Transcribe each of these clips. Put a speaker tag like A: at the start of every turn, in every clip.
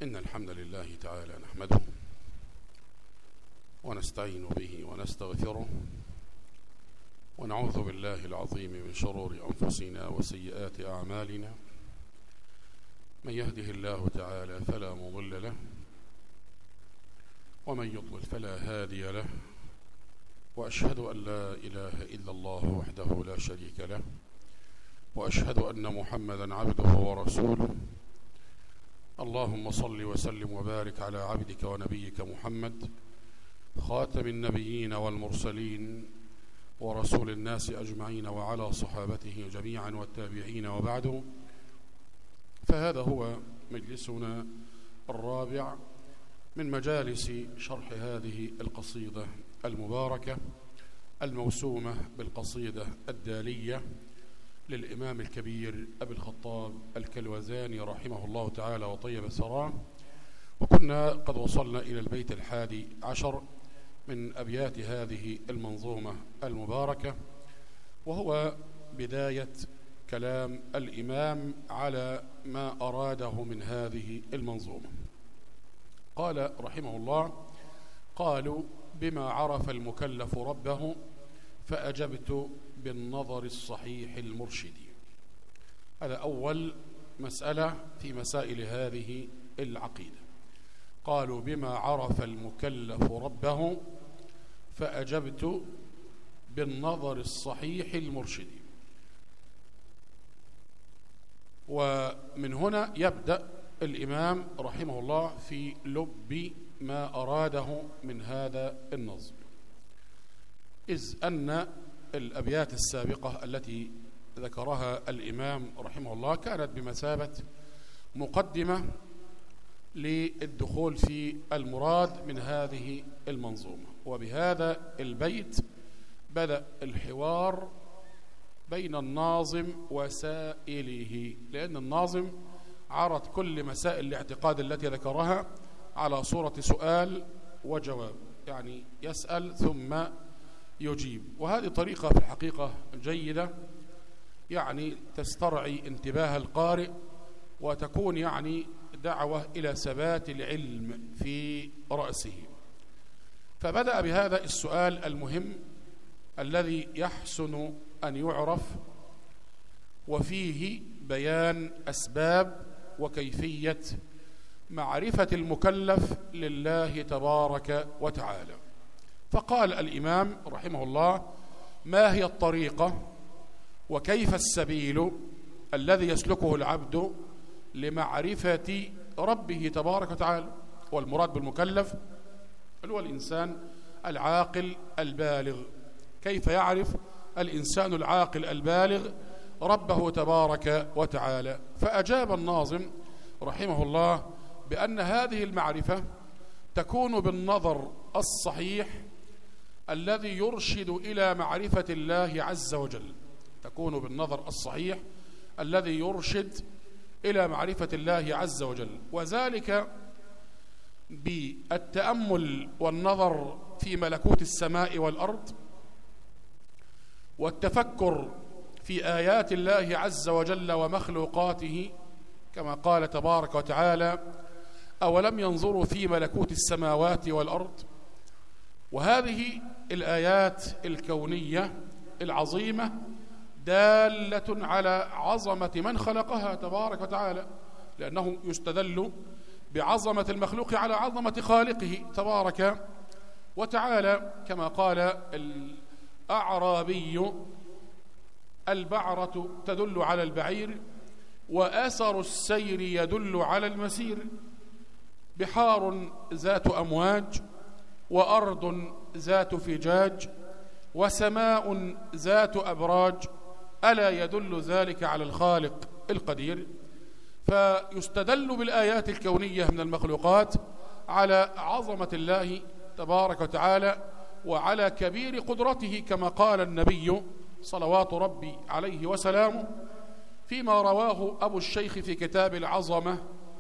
A: إن الحمد لله تعالى نحمده ونستعين به ونستغفره ونعوذ بالله العظيم من شرور أنفسنا وسيئات أعمالنا. من يهده الله تعالى فلا مضل له ومن يضلل فلا هادي له، وأشهد أن لا إله إلا الله وحده لا شريك له، وأشهد أن محمدا عبده ورسوله. اللهم صل وسلم وبارك على عبدك ونبيك محمد خاتم النبيين والمرسلين ورسول الناس أجمعين، وعلى صحابته جميعا والتابعين، وبعده. فهذا هو مجلسنا الرابع من مجالس شرح هذه القصيدة المباركة الموسومة بالقصيدة الدالية للإمام الكبير أبي الخطاب الكلوزاني رحمه الله تعالى وطيب ثراه. وكنا قد وصلنا إلى البيت 11 من أبيات هذه المنظومة المباركة، وهو بداية كلام الإمام على ما أراده من هذه المنظومة. قال رحمه الله: قالوا بما عرف المكلف ربه فأجبت بالنظر الصحيح المرشد. هذا أول مسألة في مسائل هذه العقيدة. قالوا بما عرف المكلف ربه فأجبت بالنظر الصحيح المرشد. ومن هنا يبدأ الإمام رحمه الله في لب ما أراده من هذا النظم، إذ أن الأبيات السابقة التي ذكرها الإمام رحمه الله كانت بمثابة مقدمة للدخول في المراد من هذه المنظومة. وبهذا البيت بدأ الحوار بين الناظم وسائله، لأن الناظم عرض كل مسائل الاعتقاد التي ذكرها على صورة سؤال وجواب، يعني يسأل ثم يجيب. وهذه طريقة في الحقيقة جيدة، يعني تسترعي انتباه القارئ وتكون يعني دعوة إلى ثبات العلم في رأسه. فبدأ بهذا السؤال المهم الذي يحسن أن يعرف، وفيه بيان أسباب وكيفية معرفة المكلف لله تبارك وتعالى. فقال الإمام رحمه الله: ما هي الطريقة وكيف السبيل الذي يسلكه العبد لمعرفة ربه تبارك وتعالى؟ والمراد بالمكلف هو الإنسان العاقل البالغ. كيف يعرف الإنسان العاقل البالغ ربه تبارك وتعالى؟ فأجاب الناظم رحمه الله بأن هذه المعرفة تكون بالنظر الصحيح الذي يرشد إلى معرفة الله عز وجل. تكون بالنظر الصحيح الذي يرشد إلى معرفة الله عز وجل، وذلك بالتأمل والنظر في ملكوت السماء والأرض، والتفكر في آيات الله عز وجل ومخلوقاته، كما قال تبارك وتعالى: أولم ينظروا في ملكوت السماوات والأرض. وهذه الآيات الكونية العظيمة دالة على عظمة من خلقها تبارك وتعالى، لأنه يستدل بعظمة المخلوق على عظمة خالقه تبارك وتعالى، كما قال الأعرابي: البعرة تدل على البعير وأثر السير يدل على المسير، بحار ذات أمواج وأرض ذات فجاج وسماء ذات أبراج، ألا يدل ذلك على الخالق القدير. فيستدل بالآيات الكونية من المخلوقات على عظمة الله تبارك وتعالى وعلى كبير قدرته، كما قال النبي صلوات ربي عليه وسلامه فيما رواه أبو الشيخ في كتاب العظمة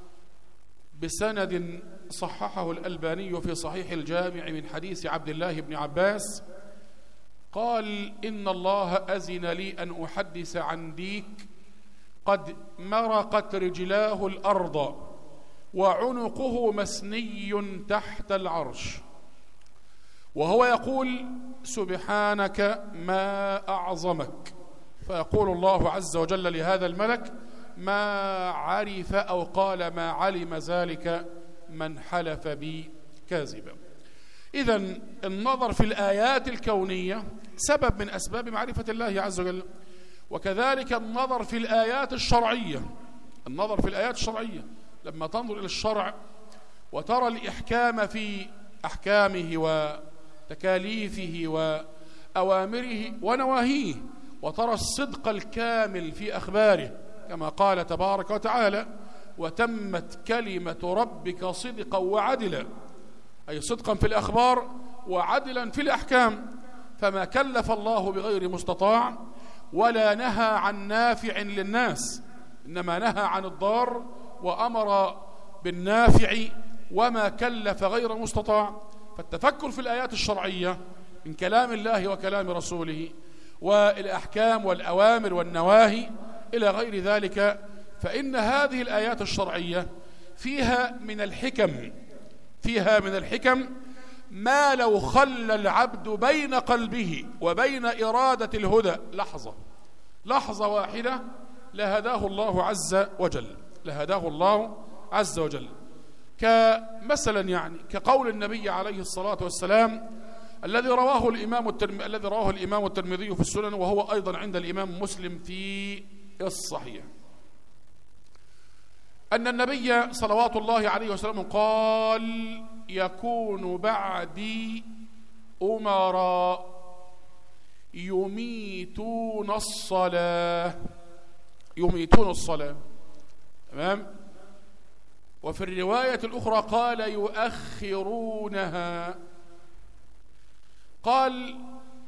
A: بسند صححه الألباني في صحيح الجامع من حديث عبد الله بن عباس قال: إن الله أذن لي أن أحدث عن ديك قد مرقت رجلاه الأرض وعنقه مسني تحت العرش، وهو يقول سبحانك ما أعظمك. فيقول الله عز وجل لهذا الملك ما عرف أو قال ما علم ذلك من حلف بي كاذبا. إذن النظر في الآيات الكونية سبب من أسباب معرفة الله عز وجل، وكذلك النظر في الآيات الشرعية. النظر في الآيات الشرعية لما تنظر إلى الشرع وترى الإحكام في أحكامه وتكاليفه وأوامره ونواهيه، وترى الصدق الكامل في أخباره كما قال تبارك وتعالى وتمت كلمة ربك صدقا وعدلا، أي صدقا في الأخبار وعدلا في الأحكام. فما كلف الله بغير مستطاع ولا نهى عن نافع للناس، إنما نهى عن الضار وأمر بالنافع وما كلف غير مستطاع. فالتفكر في الآيات الشرعية من كلام الله وكلام رسوله والأحكام والأوامر والنواهي إلى غير ذلك، فإن هذه الآيات الشرعية فيها من الحكم ما لو خلى العبد بين قلبه وبين إرادة الهدى لحظة واحدة لهداه الله عز وجل. كمثلا يعني كقول النبي عليه الصلاة والسلام الذي رواه الإمام الترمذي في السنن، وهو أيضا عند الإمام مسلم في الصحيح، أن النبي صلوات الله عليه وسلم قال يكون بعدي أمراء يميتون الصلاة. تمام. وفي الرواية الأخرى قال يؤخرونها. قال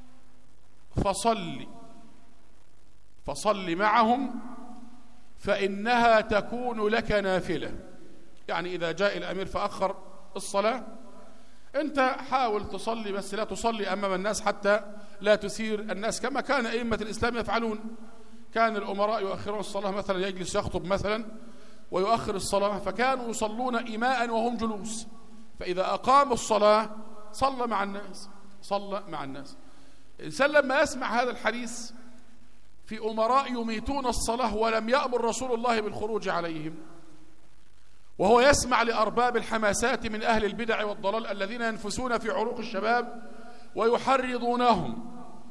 A: فصل معهم فإنها تكون لك نافلة. يعني إذا جاء الأمير فأخر الصلاة أنت حاول تصلي، بس لا تصلي أمام الناس حتى لا تثير الناس، كما كان أئمة الإسلام يفعلون. كان الأمراء يؤخرون الصلاة، مثلا يجلس يخطب مثلا ويؤخر الصلاة، فكانوا يصلون إيماء وهم جلوس، فإذا أقاموا الصلاة صلى مع الناس. الإنسان لما يسمع هذا الحديث في أمراء يميتون الصلاة ولم يأمر رسول الله بالخروج عليهم، وهو يسمع لأرباب الحماسات من أهل البدع والضلال الذين ينفسون في عروق الشباب ويحرضونهم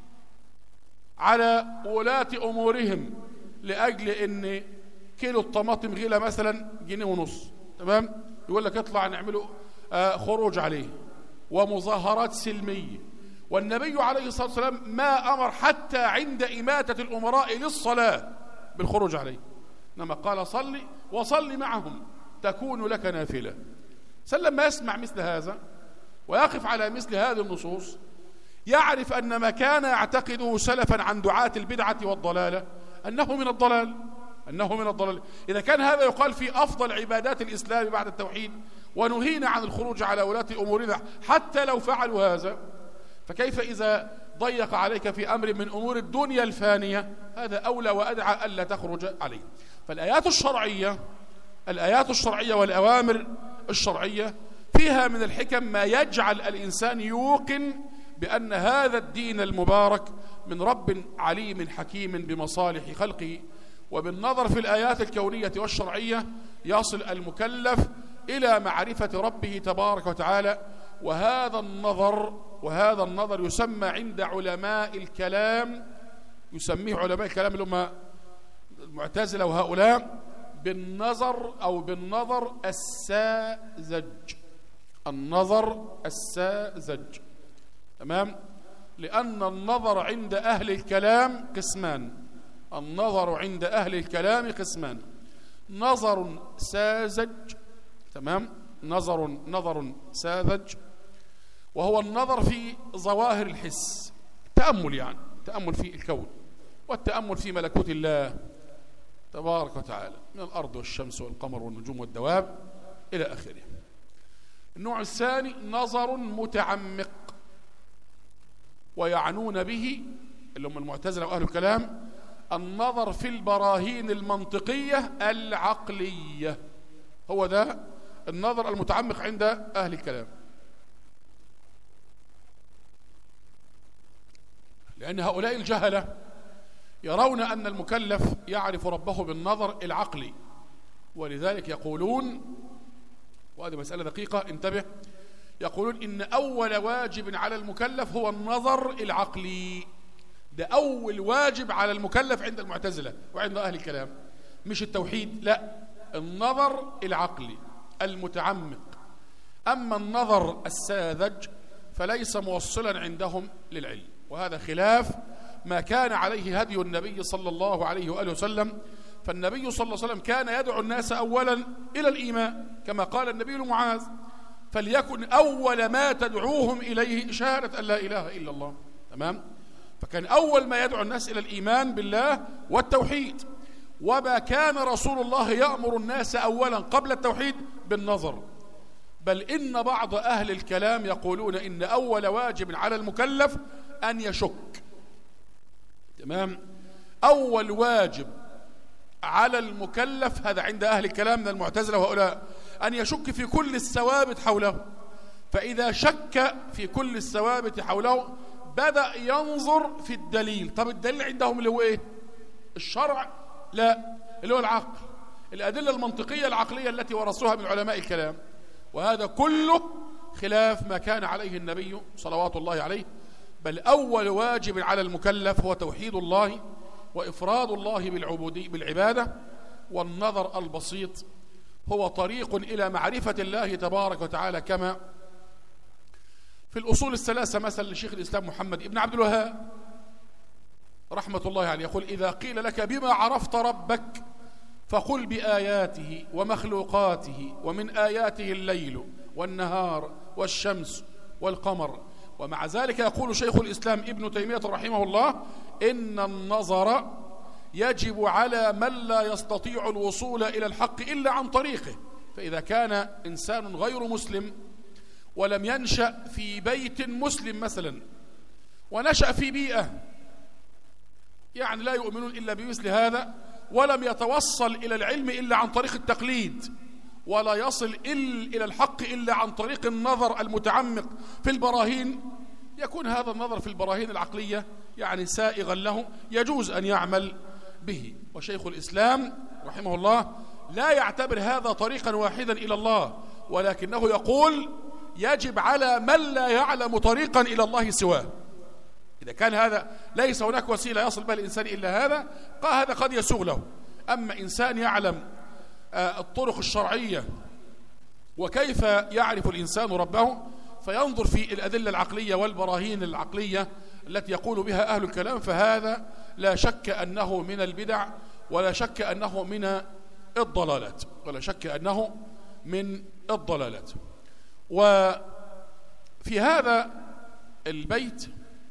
A: على ولاة أمورهم لأجل أن كيلو الطماطم غلى مثلا 1.5 جنيه، تمام، يقول لك اطلع نعمله خروج عليه ومظاهرات سلمية. والنبي عليه الصلاة والسلام ما أمر حتى عند إماتة الأمراء للصلاة بالخروج عليه، إنما قال وصلي معهم تكون لك نافلة. لما يسمع مثل هذا ويقف على مثل هذه النصوص يعرف أن ما كان يعتقده سلفا عن دعاة البدعة والضلالة أنه من الضلال. إذا كان هذا يقال في أفضل عبادات الإسلام بعد التوحيد ونهينا عن الخروج على ولاة أمورنا حتى لو فعلوا هذا، فكيف إذا ضيق عليك في أمر من أمور الدنيا الفانية؟ هذا أولى وأدعى ألا تخرج عليه. فالآيات الشرعية والأوامر الشرعية فيها من الحكم ما يجعل الإنسان يوقن بأن هذا الدين المبارك من رب عليم حكيم بمصالح خلقه. وبالنظر في الآيات الكونية والشرعية يصل المكلف إلى معرفة ربه تبارك وتعالى. وهذا النظر يسمى عند علماء الكلام، يسميه علماء الكلام اللي هم المعتزلة وهؤلاء بالنظر الساذج. تمام. لأن النظر عند أهل الكلام قسمان. نظر ساذج، تمام، نظر ساذج وهو النظر في ظواهر الحس، تأمل في الكون والتأمل في ملكوت الله تبارك وتعالى من الأرض والشمس والقمر والنجوم والدواب إلى آخره. النوع الثاني نظر متعمق، ويعنون به اللي هم المعتزلة وأهل الكلام النظر في البراهين المنطقية العقلية. هو ده النظر المتعمق عند أهل الكلام، لأن هؤلاء الجهلة يرون أن المكلف يعرف ربه بالنظر العقلي، ولذلك يقولون، وهذه مسألة دقيقة انتبه، يقولون إن أول واجب على المكلف هو النظر العقلي. ده أول واجب على المكلف عند المعتزلة وعند أهل الكلام، مش التوحيد، لا، النظر العقلي المتعمق. أما النظر الساذج فليس موصلا عندهم للعلم، وهذا خلاف ما كان عليه هدي النبي صلى الله عليه وآله وسلم. فالنبي صلى الله عليه وسلم كان يدعو الناس أولا إلى الإيمان، كما قال النبي لمعاذ: فليكن أول ما تدعوهم إليه شهادة أن لا إله إلا الله. تمام؟ فكان أول ما يدعو الناس إلى الإيمان بالله والتوحيد. وما كان رسول الله يأمر الناس أولا قبل التوحيد بالنظر، بل إن بعض أهل الكلام يقولون إن أول واجب على المكلف أن يشك. تمام؟ أول واجب على المكلف، هذا عند أهل الكلام من المعتزلة وهؤلاء، أن يشك في كل الثوابت حوله. فإذا شك في كل الثوابت حوله بدأ ينظر في الدليل. طب الدليل عندهم اللي هو إيه؟ الشرع؟ لا، اللي هو العقل، الأدلة المنطقية العقلية التي ورثوها من علماء الكلام. وهذا كله خلاف ما كان عليه النبي صلوات الله عليه. بل أول واجب على المكلف هو توحيد الله وإفراد الله بالعبادة، والنظر البسيط هو طريق إلى معرفة الله تبارك وتعالى، كما في الأصول الثلاثة مثل لشيخ الإسلام محمد ابن عبد الوهاب رحمة الله عليه، يقول: إذا قيل لك بما عرفت ربك فقل بآياته ومخلوقاته، ومن آياته الليل والنهار والشمس والقمر. ومع ذلك يقول شيخ الإسلام ابن تيمية رحمه الله: إن النظر يجب على من لا يستطيع الوصول إلى الحق إلا عن طريقه. فإذا كان إنسان غير مسلم ولم ينشأ في بيت مسلم مثلا، ونشأ في بيئة يعني لا يؤمنون إلا بمثل هذا، ولم يتوصل إلى العلم إلا عن طريق التقليد، ولا يصل إلى الحق إلا عن طريق النظر المتعمق في البراهين، يكون هذا النظر في البراهين العقلية يعني سائغا له، يجوز أن يعمل به. وشيخ الإسلام رحمه الله لا يعتبر هذا طريقا واحدا إلى الله، ولكنه يقول: يجب على من لا يعلم طريقا إلى الله سواه. إذا كان هذا ليس هناك وسيلة يصل بها الإنسان إلا هذا، هذا قد يسوغ له. أما إنسان يعلم الطرق الشرعية وكيف يعرف الإنسان ربه، فينظر في الأدلة العقلية والبراهين العقلية التي يقول بها أهل الكلام، فهذا لا شك أنه من البدع، ولا شك أنه من الضلالات، ولا شك أنه من الضلالات. وفي هذا البيت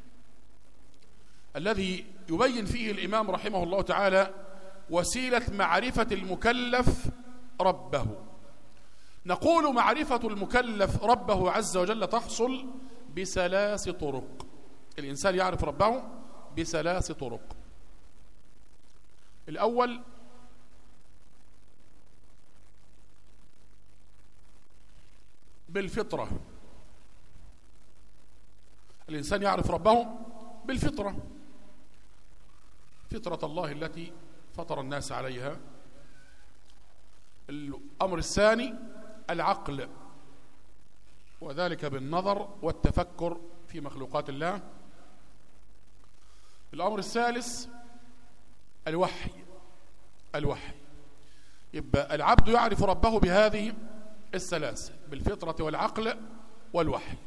A: الذي يبين فيه الإمام رحمه الله تعالى وسيلة معرفة المكلف ربه، نقول: معرفة المكلف ربه عز وجل تحصل بثلاث طرق. الإنسان يعرف ربه بثلاث طرق. الأول بالفطرة. الإنسان يعرف ربه بالفطرة، فطرة الله التي فطر الناس عليها. الأمر الثاني العقل، وذلك بالنظر والتفكر في مخلوقات الله. الأمر الثالث الوحي. يبقى العبد يعرف ربه بهذه الثلاث: بالفطرة والعقل والوحي.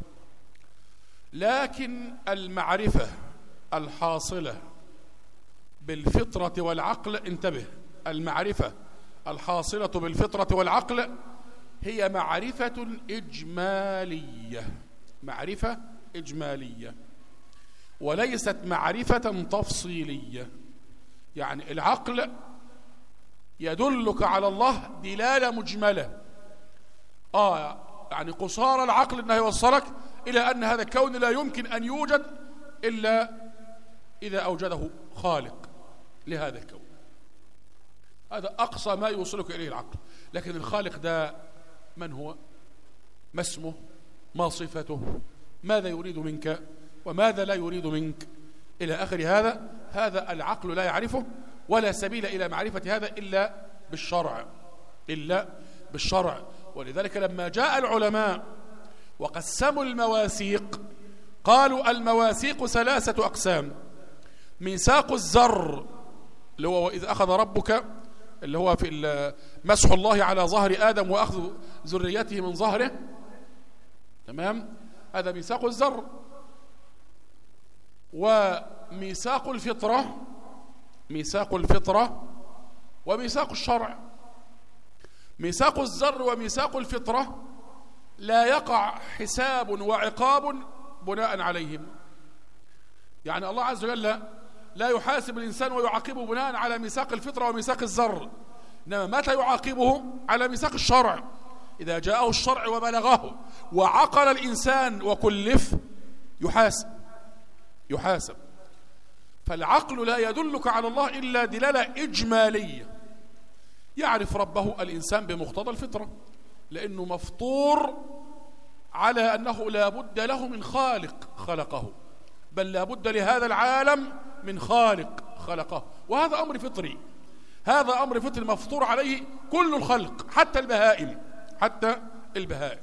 A: لكن المعرفة الحاصلة بالفطرة والعقل، انتبه، المعرفة الحاصلة بالفطرة والعقل هي معرفة إجمالية، معرفة إجمالية، وليست معرفة تفصيلية. يعني العقل يدلك على الله دلالة مجملة، يعني قصار العقل أنه يوصلك إلى أن هذا الكون لا يمكن أن يوجد إلا إذا أوجده خالق لهذا الكون. هذا أقصى ما يوصلك إليه العقل. لكن الخالق ده من هو، ما اسمه، ما صفته، ماذا يريد منك وماذا لا يريد منك إلى آخر هذا العقل لا يعرفه، ولا سبيل إلى معرفة هذا إلا بالشرع. ولذلك لما جاء العلماء وقسموا المواثيق قالوا المواثيق 3 أقسام: ميثاق الزر اللي هو وإذ أخذ ربك، اللي هو في مسح الله على ظهر آدم وأخذ ذريته من ظهره، تمام، هذا ميثاق الزر. وميثاق الفطرة وميثاق الشرع. ميثاق الزر وميثاق الفطرة لا يقع حساب وعقاب بناء عليهم، يعني الله عز وجل لا يحاسب الإنسان ويعاقبه بناء على ميثاق الفطرة وميثاق الزر، إنما متى يعاقبه؟ على ميثاق الشرع. إذا جاءه الشرع وبلغه وعقل الإنسان وكلف يحاسب. فالعقل لا يدلك على الله إلا دلالة إجمالية. يعرف ربه الإنسان بمقتضى الفطرة، لأنه مفطور على أنه لا بد له من خالق خلقه، بل لا بد لهذا العالم من خالق خلقه، وهذا أمر فطري، هذا أمر فطري مفطور عليه كل الخلق حتى البهائم.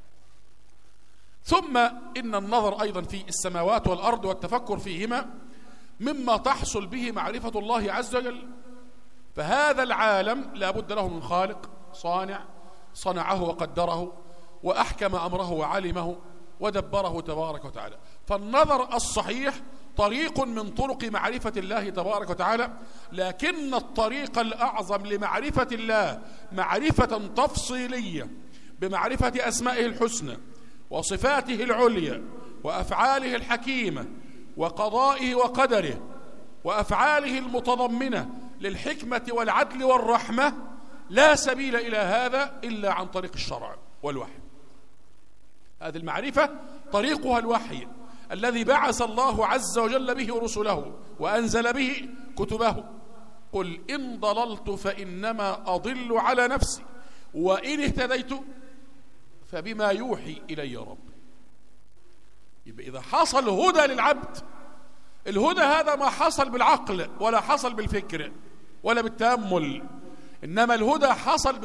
A: ثم إن النظر أيضا في السماوات والأرض والتفكر فيهما مما تحصل به معرفة الله عز وجل. فهذا العالم لا بد له من خالق صنعه وقدره وأحكم أمره وعلمه ودبره تبارك وتعالى. فالنظر الصحيح طريق من طرق معرفة الله تبارك وتعالى، لكن الطريق الأعظم لمعرفة الله معرفة تفصيلية بمعرفة أسمائه الحسنى وصفاته العليا وأفعاله الحكيمة وقضائه وقدره وأفعاله المتضمنة للحكمة والعدل والرحمة، لا سبيل إلى هذا إلا عن طريق الشرع والوحي. هذه المعرفة طريقها الوحي الذي بعث الله عز وجل به رسله وأنزل به كتبه. قل إن ضللت فإنما أضل على نفسي وإن اهتديت فبما يوحي إلي ربي. يبقى إذا حصل هدى للعبد، الهدى هذا ما حصل بالعقل ولا حصل بالفكر ولا بالتأمل، إنما الهدى حصل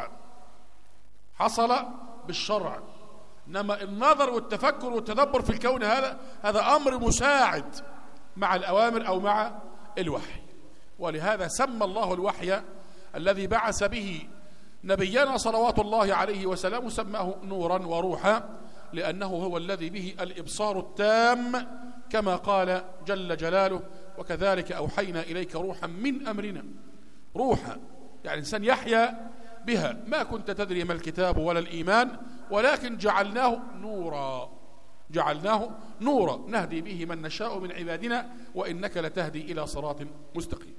A: بالشرع. إنما النظر والتفكر والتدبر في الكون هذا أمر مساعد مع الأوامر أو مع الوحي. ولهذا سمى الله الوحي الذي بعث به نبينا صلوات الله عليه وسلم سماه نورا وروحا، لأنه هو الذي به الإبصار التام، كما قال جل جلاله: وكذلك أوحينا إليك روحا من أمرنا. روحا يعني إنسان يحيا بها. ما كنت تدري ما الكتاب ولا الإيمان ولكن جعلناه نورا نهدي به من نشاء من عبادنا وإنك لتهدي إلى صراط مستقيم.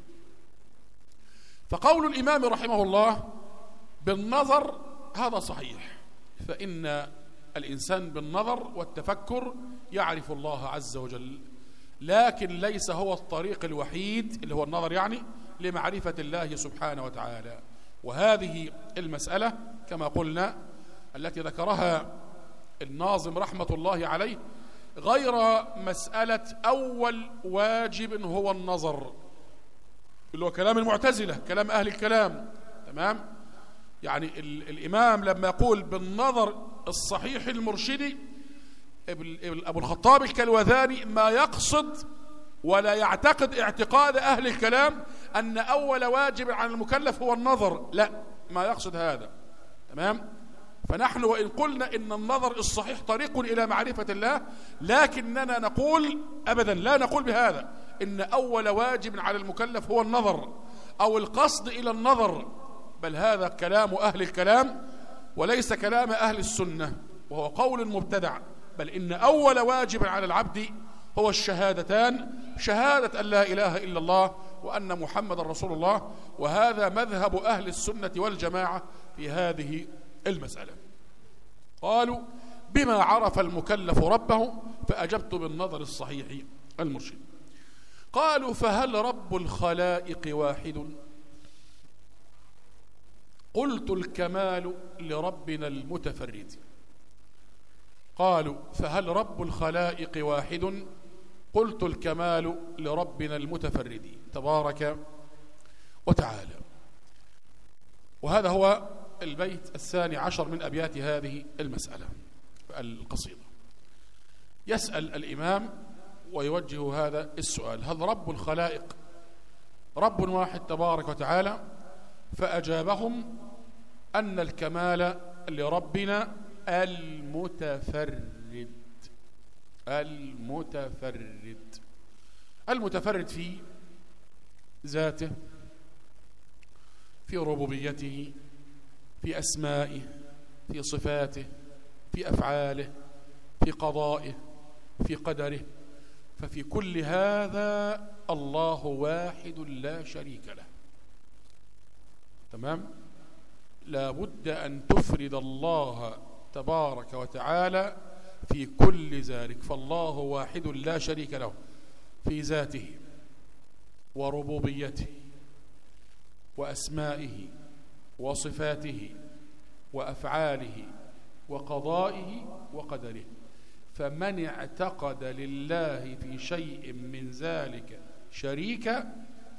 A: فقول الإمام رحمه الله بالنظر هذا صحيح، فإن الإنسان بالنظر والتفكر يعرف الله عز وجل، لكن ليس هو الطريق الوحيد اللي هو النظر يعني لمعرفة الله سبحانه وتعالى. وهذه المسألة كما قلنا التي ذكرها الناظم رحمة الله عليه غير مسألة أول واجب هو النظر، اللي هو كلام المعتزلة، كلام أهل الكلام، تمام؟ يعني الإمام لما يقول بالنظر الصحيح المرشدي، أبو الخطاب الكلوذاني ما يقصد ولا يعتقد اعتقاد أهل الكلام أن أول واجب على المكلف هو النظر، لا، ما يقصد هذا، تمام؟ فنحن وإن قلنا إن النظر الصحيح طريق إلى معرفة الله، لكننا نقول أبدا لا نقول بهذا إن أول واجب على المكلف هو النظر أو القصد إلى النظر، بل هذا كلام أهل الكلام وليس كلام أهل السنة، وهو قول مبتدع. بل إن أول واجب على العبد هو الشهادتان، شهادة أن لا إله إلا الله وأن محمد رسول الله. وهذا مذهب أهل السنة والجماعة في هذه المسألة. قالوا بما عرف المكلف ربه، فأجبت بالنظر الصحيح المرشد. قالوا فهل رب الخلائق واحد؟ قلت الكمال لربنا المتفرد. قالوا فهل رب الخلائق واحد؟ قلت الكمال لربنا المتفرد تبارك وتعالى. وهذا هو البيت 12 من أبيات هذه المسألة القصيدة. يسأل الإمام ويوجه هذا السؤال: هل رب الخلائق رب واحد تبارك وتعالى؟ فأجابهم أن الكمال لربنا المتفرد. المتفرد في ذاته، في ربوبيته، في أسمائه، في صفاته، في أفعاله، في قضائه، في قدره. ففي كل هذا الله واحد لا شريك له. تمام؟ لا بد أن تفرد الله تبارك وتعالى في كل ذلك. فالله واحد لا شريك له في ذاته وربوبيته وأسمائه وصفاته وأفعاله وقضائه وقدره. فمن اعتقد لله في شيء من ذلك شريكا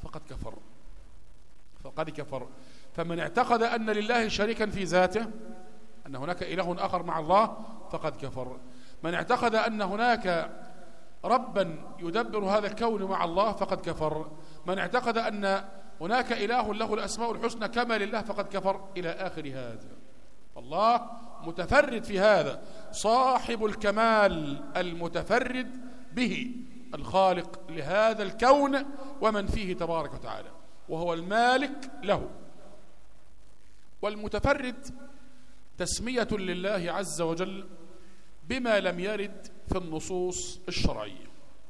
A: فقد كفر. فمن اعتقد أن لله شريكا في ذاته، أن هناك إله آخر مع الله، فقد كفر. من اعتقد أن هناك ربا يدبر هذا الكون مع الله، فقد كفر. من اعتقد أن هناك إله له الأسماء الحسنى كما لله، فقد كفر، إلى آخر هذا. الله متفرد في هذا، صاحب الكمال المتفرد به، الخالق لهذا الكون ومن فيه تبارك وتعالى، وهو المالك له. والمتفرد تسمية لله عز وجل بما لم يرد في النصوص الشرعية،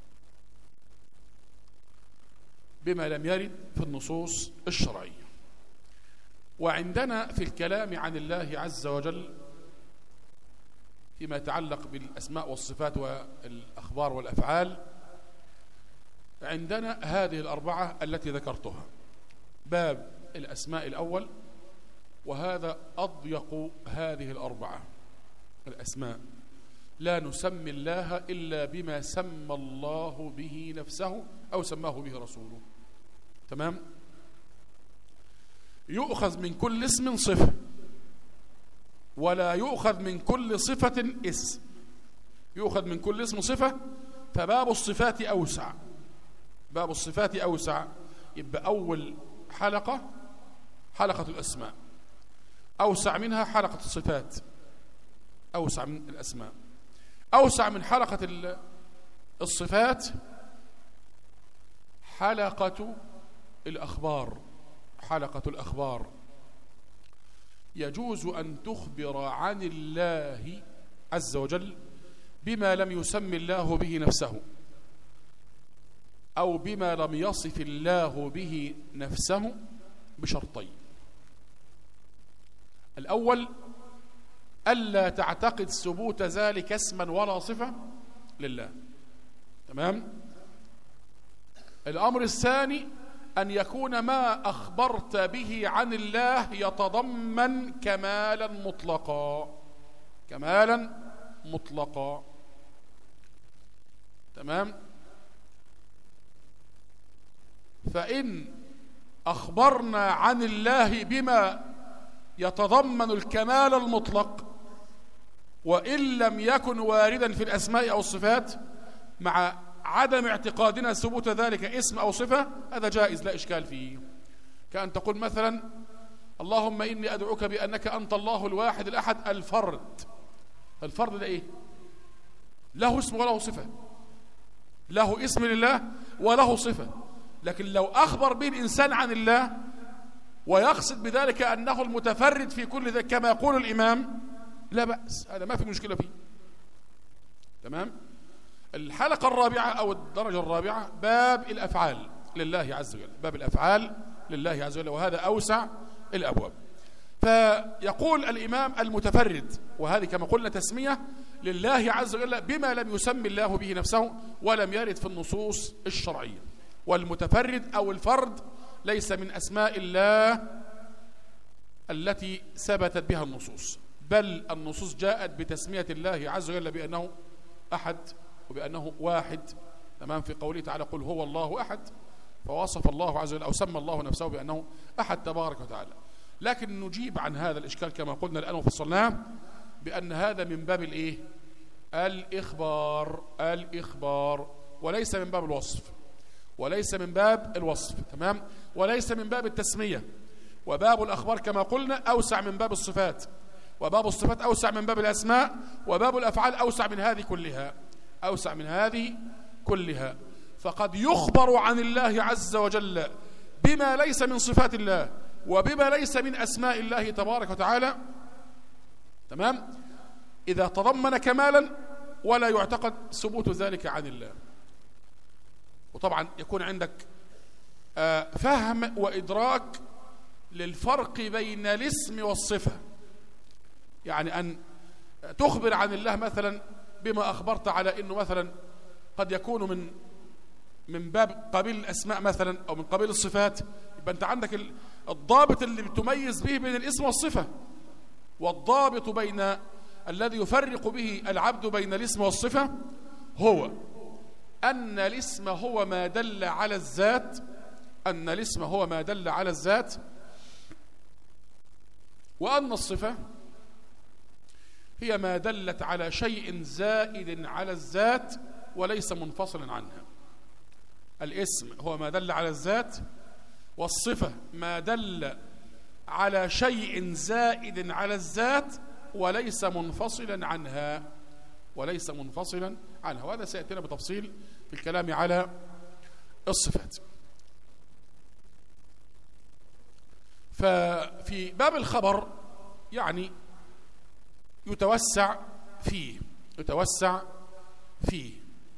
A: بما لم يرد في النصوص الشرعية. وعندنا في الكلام عن الله عز وجل فيما يتعلق بالأسماء والصفات والأخبار والأفعال، عندنا هذه الأربعة التي ذكرتها. باب الأسماء الأول، وهذا أضيق هذه الأربعة الأسماء. لا نسمي الله إلا بما سمى الله به نفسه أو سماه به رسوله. تمام؟ يؤخذ من كل اسم صفة، ولا يؤخذ من كل صفة اسم. يؤخذ من كل اسم صفة، فباب الصفات أوسع. باب الصفات أوسع. يبقى أول حلقة الأسماء، أوسع منها حلقة الصفات، أوسع من الأسماء. أوسع من حلقة الصفات حلقة الأخبار. حلقة الأخبار يجوز أن تخبر عن الله عز وجل بما لم يسمي الله به نفسه، أو بما لم يصف الله به نفسه، بشرطين: الأول ألا تعتقد ثبوت ذلك اسما ولا صفة لله. تمام؟ الأمر الثاني أن يكون ما أخبرت به عن الله يتضمن كمالا مطلقا. كمالا مطلقا. تمام؟ فإن أخبرنا عن الله بما يتضمن الكمال المطلق، وإن لم يكن واردا في الأسماء أو الصفات، مع عدم اعتقادنا ثبوت ذلك اسم أو صفة، هذا جائز لا إشكال فيه. كأن تقول مثلا: اللهم إني أدعوك بأنك أنت الله الواحد الأحد الفرد. الفرد ده إيه؟ له اسم وله صفة، له اسم لله وله صفة. لكن لو أخبر به الإنسان عن الله ويقصد بذلك أنه المتفرد في كل ذلك كما يقول الإمام، لا بأس، هذا ما في مشكلة فيه. تمام؟ الحلقة الرابعة أو الدرجة الرابعة باب الأفعال لله عز وجل. باب الأفعال لله عز وجل، وهذا أوسع الأبواب. فيقول الإمام المتفرد، وهذه كما قلنا تسمية لله عز وجل بما لم يسمي الله به نفسه ولم يرد في النصوص الشرعية. والمتفرد أو الفرد ليس من أسماء الله التي ثبتت بها النصوص، بل النصوص جاءت بتسمية الله عز وجل بأنه أحد وبأنه واحد. تمام؟ في قوله تعالى قل هو الله أحد، فوصف الله عز وجل أو سمى الله نفسه بأنه أحد تبارك وتعالى. لكن نجيب عن هذا الإشكال كما قلنا الآن وفصلناه بأن هذا من باب الإيه؟ الإخبار وليس من باب الوصف، وليس من باب الوصف. تمام؟ وليس من باب التسمية. وباب الأخبار كما قلنا أوسع من باب الصفات، وباب الصفات أوسع من باب الأسماء، وباب الأفعال أوسع من هذه كلها، أوسع من هذه كلها. فقد يخبر عن الله عز وجل بما ليس من صفات الله وبما ليس من أسماء الله تبارك وتعالى. تمام؟ إذا تضمن كمالا ولا يعتقد ثبوت ذلك عن الله. وطبعا يكون عندك فهم وإدراك للفرق بين الاسم والصفة. يعني أن تخبر عن الله مثلا بما أخبرت على أنه مثلا قد يكون من باب قبيل الأسماء مثلا أو من قبيل الصفات، يبقى أنت عندك الضابط اللي بتميز به بين الاسم والصفة، والضابط بين الذي يفرق به العبد بين الاسم والصفة هو أن الاسم هو ما دل على الذات، أن الاسم هو ما دل على الذات، وأن الصفة هي ما دلت على شيء زائد على الذات وليس منفصلا عنها. الاسم هو ما دل على الذات، والصفة ما دل على شيء زائد على الذات وليس منفصلا عنها، وليس منفصلا عنها. وهذا سيأتينا بتفصيل في الكلام على الصفات. ففي باب الخبر يعني يتوسع فيه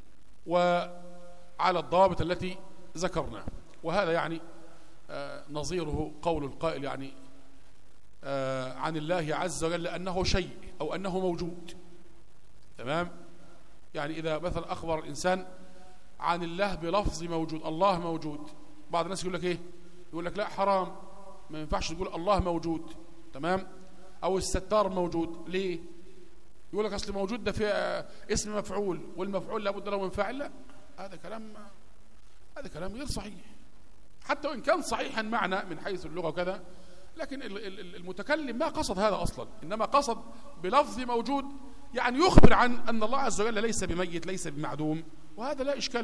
A: وعلى الضوابط التي ذكرناها. وهذا يعني نظيره قول القائل يعني عن الله عز وجل أنه شيء أو أنه موجود. تمام؟ يعني إذا مثلا أخبر الإنسان عن الله بلفظ موجود، الله موجود، بعض الناس يقول لك إيه؟ يقول لك لا حرام، ما ينفعش تقول الله موجود. تمام؟ أو الستار موجود. ليه؟ يقول لك أصل موجود ده في اسم مفعول، والمفعول لابد له من فاعل. لا، هذا كلام غير صحيح، حتى وإن كان صحيحا معنى من حيث اللغة وكذا، لكن المتكلم ما قصد هذا أصلا، إنما قصد بلفظ موجود يعني يخبر عن أن الله عز وجل ليس بميت ليس بمعدوم، وهذا لا إشكال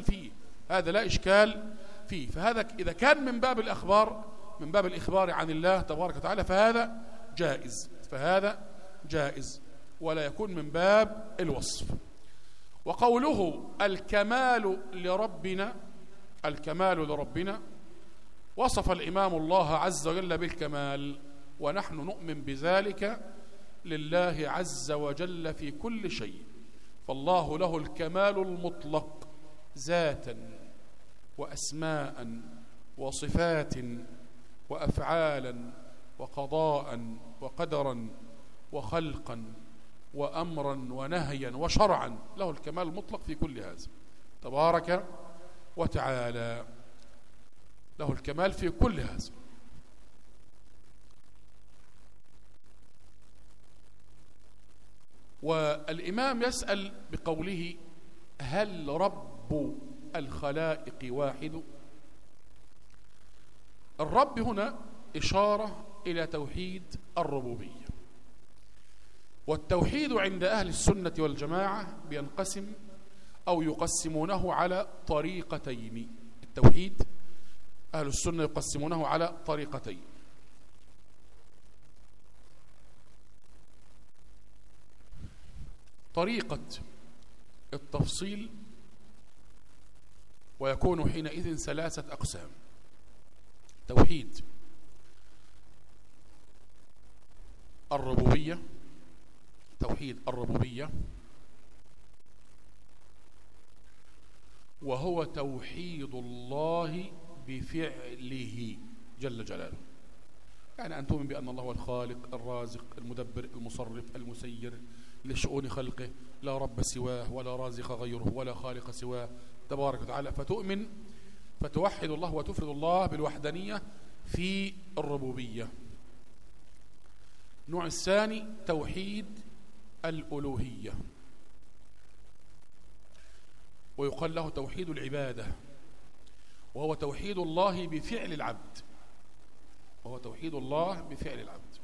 A: فيه. فهذا إذا كان من باب الأخبار، من باب الإخبار عن الله تبارك وتعالى، فهذا جائز ولا يكون من باب الوصف. وقوله الكمال لربنا وصف الإمام الله عز وجل بالكمال، ونحن نؤمن بذلك لله عز وجل في كل شيء. فالله له الكمال المطلق ذاتا وأسماء وصفات وأفعالا وقضاء وقدرا وخلقا وأمرا ونهيا وشرعا، له الكمال المطلق في كل هذا تبارك وتعالى، له الكمال في كل هذا. والإمام يسأل بقوله هل رب الخلائق واحد؟ الرب هنا إشارة إلى توحيد الربوبية. والتوحيد عند أهل السنة والجماعة بينقسم أو يقسمونه على طريقتين. التوحيد أهل السنة يقسمونه على طريقتين. طريقة التفصيل، ويكون حينئذ 3 أقسام: توحيد الربوبية، وهو توحيد الله بفعله جل جلاله. يعني أن تؤمن بأن الله هو الخالق الرازق المدبر المصرف المسير لشؤون خلقه، لا رب سواه ولا رازق غيره ولا خالق سواه تبارك وتعالى. فتؤمن فتوحد الله وتفرد الله بالوحدانية في الربوبية. النوع الثاني توحيد الألوهية، ويقال له توحيد العبادة، وهو توحيد الله بفعل العبد، وهو توحيد الله بفعل العبد.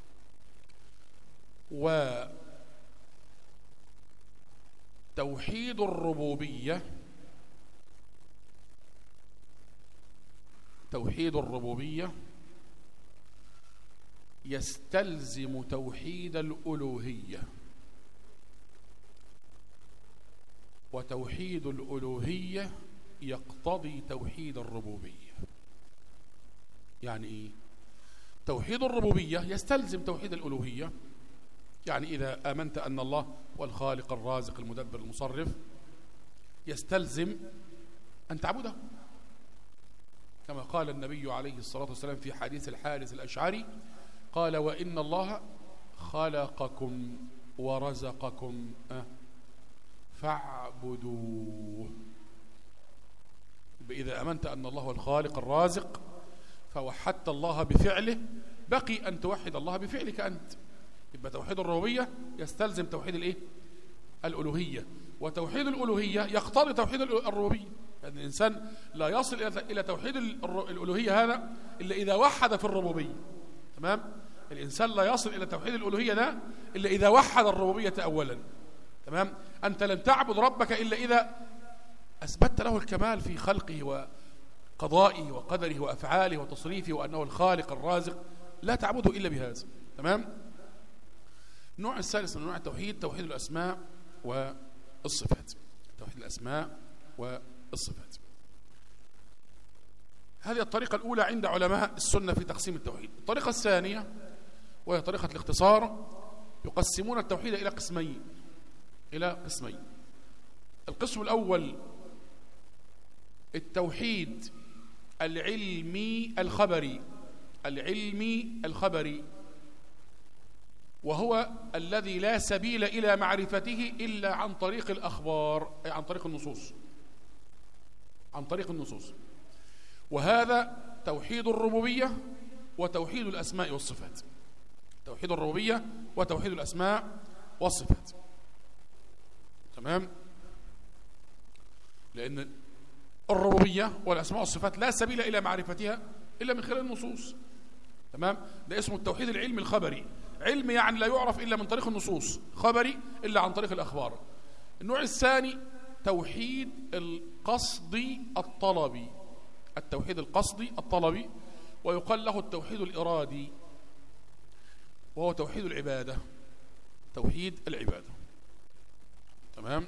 A: وتوحيد الربوبية، توحيد الربوبية يستلزم توحيد الألوهية، وتوحيد الألوهية يقتضي توحيد الربوبية. يعني إيه؟ توحيد الربوبية يستلزم توحيد الألوهية، يعني إذا آمنت أن الله هو الخالق الرازق المدبر المصرف يستلزم أن تعبده، كما قال النبي عليه الصلاة والسلام في حديث الحارث الأشعري قال: وإن الله خلقكم ورزقكم فاعبدوه. إذا آمنت أن الله هو الخالق الرازق فوحدت الله بفعله، بقي أن توحد الله بفعلك أنت. يبقى توحيد الربوبية يستلزم توحيد الإيه؟ الألوهية، وتوحيد الألوهية يقتضي توحيد الربوبية. يعني الإنسان لا يصل إلى توحيد الألوهية هذا إلا إذا وحد في الربوبية. تمام؟ الإنسان لا يصل إلى توحيد الألوهية ده إلا إذا وحد الربوبية أولا. تمام؟ أنت لن تعبد ربك إلا إذا أثبتت له الكمال في خلقه وقضائه وقدره وأفعاله وتصريفه، وأنه الخالق الرازق، لا تعبده إلا بهذا. تمام؟ النوع الثالث من أنواع التوحيد توحيد الأسماء والصفات، توحيد الأسماء والصفات. هذه الطريقة الأولى عند علماء السنة في تقسيم التوحيد. الطريقة الثانية وهي طريقة الاختصار، يقسمون التوحيد إلى قسمين، القسم الأول التوحيد العلمي الخبري، وهو الذي لا سبيل إلى معرفته إلا عن طريق الأخبار، أي عن طريق النصوص. وهذا توحيد الربوبية وتوحيد الأسماء والصفات، توحيد الربوبية وتوحيد الأسماء والصفات. تمام؟ لأن الربوبية والأسماء والصفات لا سبيل إلى معرفتها إلا من خلال النصوص. تمام؟ ده اسمه التوحيد العلمي الخبري. علم يعني لا يعرف إلا من طريق النصوص، خبري إلا عن طريق الأخبار. النوع الثاني توحيد القصدي الطلبي، التوحيد القصدي الطلبي، ويقال له التوحيد الإرادي، وهو توحيد العبادة، توحيد العبادة. تمام؟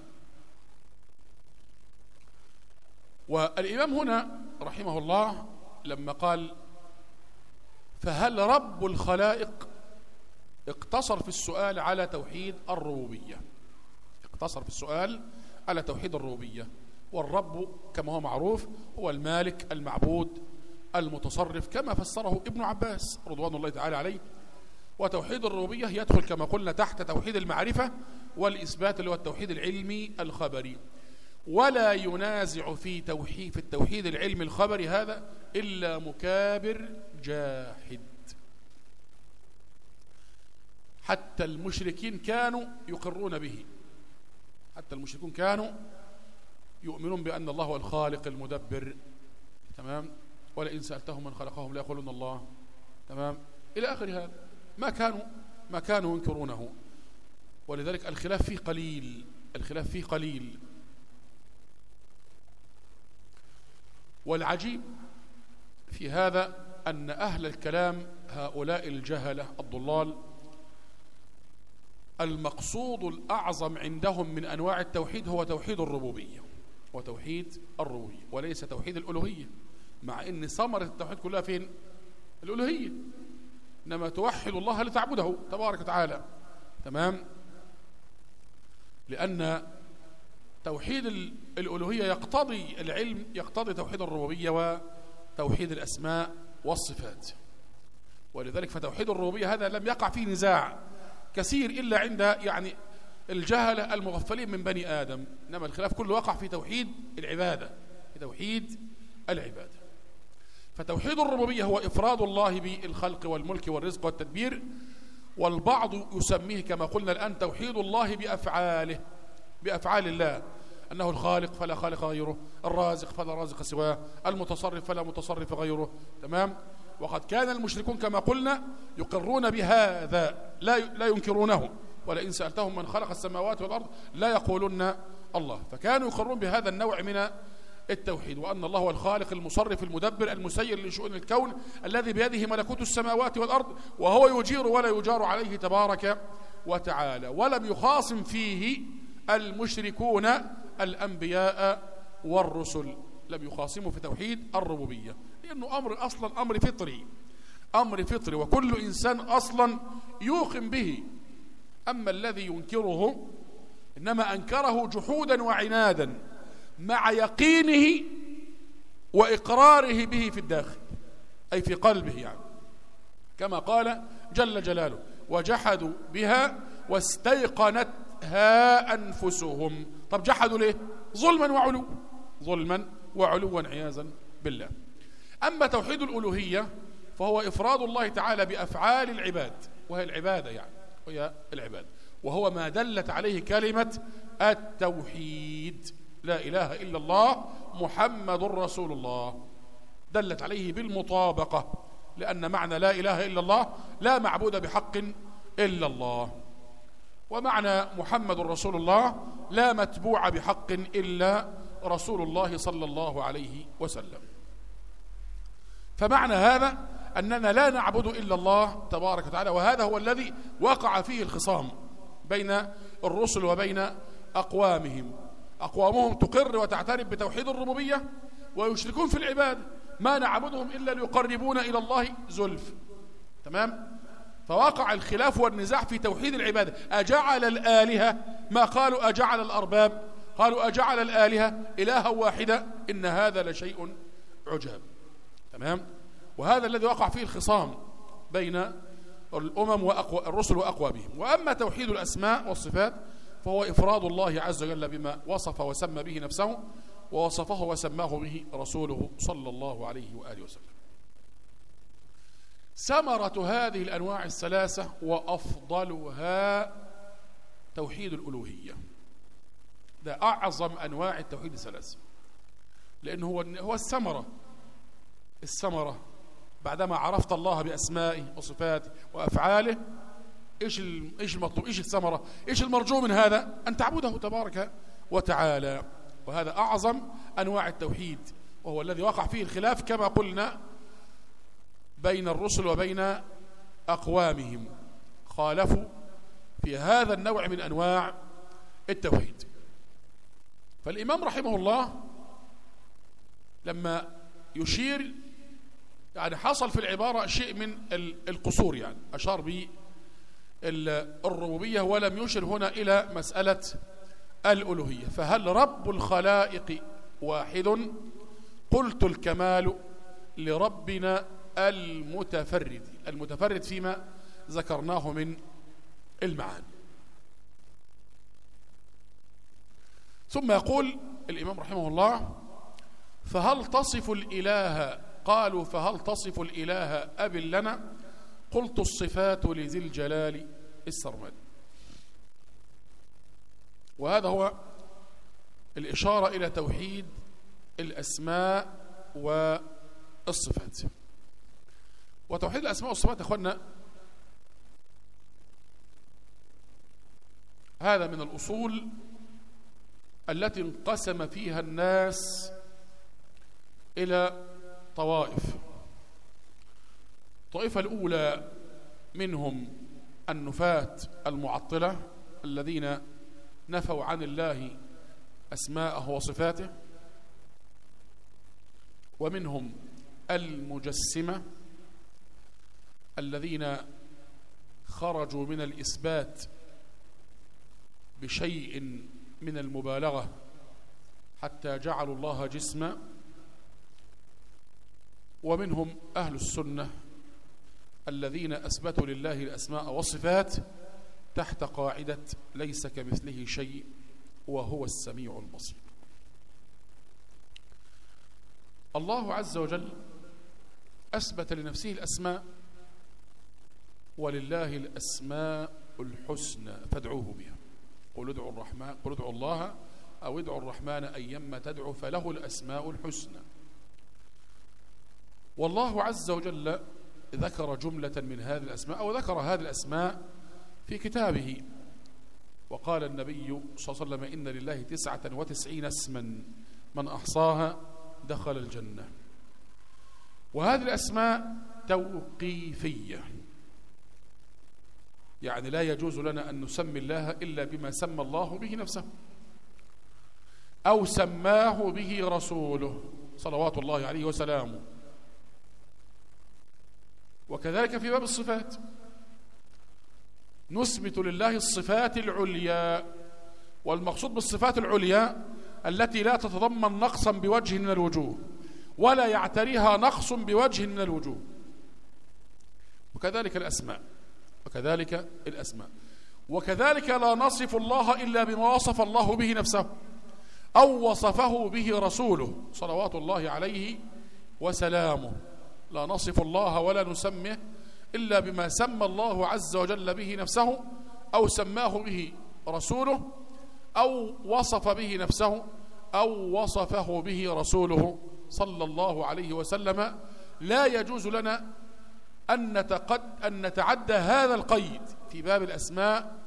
A: والإمام هنا رحمه الله لما قال: فهل رب الخلائق، اقتصر في السؤال على توحيد الربوبية، اقتصر في السؤال على توحيد الربوبية. والرب كما هو معروف هو المالك المعبود المتصرف، كما فسره ابن عباس رضوان الله تعالى عليه. وتوحيد الربوبية يدخل كما قلنا تحت توحيد المعرفة والإثبات، اللي هو التوحيد العلمي الخبري. ولا ينازع في التوحيد العلمي الخبري هذا إلا مكابر جاحد. حتى المشركين كانوا يقرون به، حتى المشركون كانوا يؤمنون بأن الله هو الخالق المدبر. تمام؟ ولئن سألتهم من خلقهم لا يقولون الله. تمام؟ إلى آخر هذا ما كانوا ينكرونه. ولذلك الخلاف فيه قليل. والعجيب في هذا أن أهل الكلام هؤلاء الجهلة الضلال المقصود الأعظم عندهم من أنواع التوحيد هو توحيد الربوبية، وليس توحيد الألوهية، مع أن ثمرة التوحيد كلها فين؟ الألوهية. إنما توحد الله لتعبده تبارك وتعالى. تمام؟ لأن توحيد الألوهية يقتضي العلم، يقتضي توحيد الربوبية وتوحيد الأسماء والصفات. ولذلك فتوحيد الربوبية هذا لم يقع فيه نزاع كثير إلا عند يعني الجهلة المغفلين من بني آدم، إنما الخلاف كله وقع في توحيد العبادة، فتوحيد الربوبية هو إفراد الله بالخلق والملك والرزق والتدبير، والبعض يسميه كما قلنا الآن توحيد الله بأفعاله، بأفعال الله، أنه الخالق فلا خالق غيره، الرازق فلا رازق سواه، المتصرف فلا متصرف غيره. تمام؟ وقد كان المشركون كما قلنا يقرون بهذا، لا ينكرونه، ولئن سألتهم من خلق السماوات والأرض لا يقولون الله. فكانوا يقرون بهذا النوع من التوحيد، وأن الله هو الخالق المصرف المدبر المسير لشؤون الكون الذي بيده ملكوت السماوات والأرض، وهو يجير ولا يجار عليه تبارك وتعالى. ولم يخاصم فيه المشركون الأنبياء والرسل، لم يخاصموا في توحيد الربوبية، لأنه أمر أصلا أمر فطري، أمر فطري، وكل إنسان أصلا يوقن به. أما الذي ينكره إنما أنكره جحودا وعنادا مع يقينه وإقراره به في الداخل، أي في قلبه يعني، كما قال جل جلاله: وجحدوا بها واستيقنتها أنفسهم. طب جحدوا ليه؟ ظلما وعلوا، ظلما وعلوا عياذا بالله. أما توحيد الألوهية فهو إفراد الله تعالى بأفعال العباد، وهي العبادة يعني، وهي العبادة، وهو ما دلت عليه كلمة التوحيد، لا إله إلا الله محمد رسول الله، دلت عليه بالمطابقة، لأن معنى لا إله إلا الله لا معبود بحق إلا الله، ومعنى محمد رسول الله لا متبوع بحق إلا رسول الله صلى الله عليه وسلم. فمعنى هذا أننا لا نعبد إلا الله تبارك وتعالى، وهذا هو الذي وقع فيه الخصام بين الرسل وبين أقوامهم. أقوامهم تقر وتعترف بتوحيد الربوبية ويشركون في العبادة، ما نعبدهم إلا ليقربونا إلى الله زلف. تمام؟ فوقع الخلاف والنزاع في توحيد العبادة. أجعل الآلهة، ما قالوا أجعل الأرباب، قالوا أجعل الآلهة إلها واحدة، إن هذا لشيء عجاب. تمام؟ وهذا الذي وقع فيه الخصام بين الأمم الرسل وأقوامهم. وأما توحيد الأسماء والصفات فهو إفراد الله عز وجل بما وصف وسمى به نفسه، ووصفه وسماه به رسوله صلى الله عليه وآله وسلم. ثمرة هذه الأنواع الثلاثة وأفضلها توحيد الألوهية، ده أعظم أنواع التوحيد الثلاثة، لأنه هو الثمرة بعدما عرفت الله بأسمائه وصفاته وأفعاله. إيش المطلوب؟ إيش الثمرة؟ إيش المرجو من هذا؟ أن تعبده تبارك وتعالى. وهذا أعظم أنواع التوحيد، وهو الذي وقع فيه الخلاف كما قلنا بين الرسل وبين أقوامهم، خالفوا في هذا النوع من أنواع التوحيد. فالإمام رحمه الله لما يشير، يعني حصل في العبارة شيء من القصور، يعني أشار بالربوبية ولم يشر هنا إلى مسألة الألوهية. فهل رب الخلائق واحد؟ قلت الكمال لربنا المتفرد فيما ذكرناه من المعاني. ثم يقول الإمام رحمه الله: فهل تصف الإله؟ قالوا فهل تصف الإله أب لنا؟ قلت الصفات لذي الجلال السرمد. وهذا هو الإشارة إلى توحيد الأسماء والصفات. وتوحيد الأسماء والصفات يا أخوانا هذا من الأصول التي انقسم فيها الناس إلى طوائف. الطائفة الأولى منهم النفاة المعطلة الذين نفوا عن الله أسماءه وصفاته، ومنهم المجسمة الذين خرجوا من الإثبات بشيء من المبالغة حتى جعلوا الله جسما، ومنهم أهل السنة الذين أثبتوا لله الأسماء والصفات تحت قاعدة ليس كمثله شيء وهو السميع البصير. الله عز وجل أثبت لنفسه الأسماء ولله الأسماء الحسنى فادعوه بها. قل ادعوا الله أو ادعوا الرحمن أيما تدعو فله الأسماء الحسنى. والله عز وجل ذكر جملة من هذه الأسماء أو ذكر هذه الأسماء في كتابه، وقال النبي صلى الله عليه وسلم: إن لله 99 اسما من أحصاها دخل الجنة. وهذه الأسماء توقيفية، يعني لا يجوز لنا أن نسمي الله إلا بما سمى الله به نفسه أو سماه به رسوله صلوات الله عليه وسلامه. وكذلك في باب الصفات نثبت لله الصفات العليا، والمقصود بالصفات العليا التي لا تتضمن نقصا بوجه من الوجوه ولا يعتريها نقص بوجه من الوجوه. وكذلك الأسماء وكذلك لا نصف الله إلا بما وصف الله به نفسه أو وصفه به رسوله صلوات الله عليه وسلامه. لا نصف الله ولا نسميه إلا بما سمى الله عز وجل به نفسه أو سماه به رسوله أو وصف به نفسه أو وصفه به رسوله صلى الله عليه وسلم. لا يجوز لنا أن نتعدى هذا القيد في باب الأسماء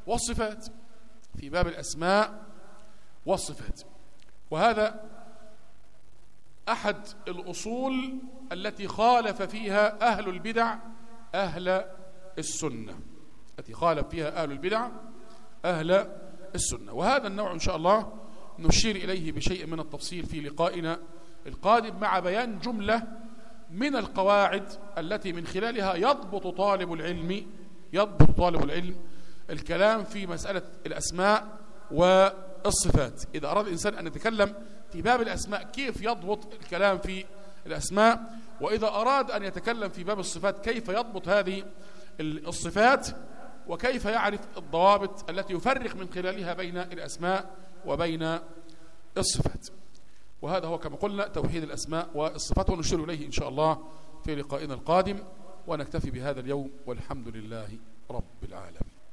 A: والصفات. وهذا أحد الأصول التي خالف فيها أهل البدع أهل السنة، وهذا النوع إن شاء الله نشير إليه بشيء من التفصيل في لقائنا القادم مع بيان جملة من القواعد التي من خلالها يضبط طالب العلم الكلام في مسألة الأسماء والصفات. إذا أراد الإنسان أن يتكلم في باب الأسماء كيف يضبط الكلام في الأسماء، وإذا أراد أن يتكلم في باب الصفات كيف يضبط هذه الصفات، وكيف يعرف الضوابط التي يفرق من خلالها بين الأسماء وبين الصفات. وهذا هو كما قلنا توحيد الأسماء والصفات، ونشير إليه إن شاء الله في لقائنا القادم، ونكتفي بهذا اليوم والحمد لله رب العالمين.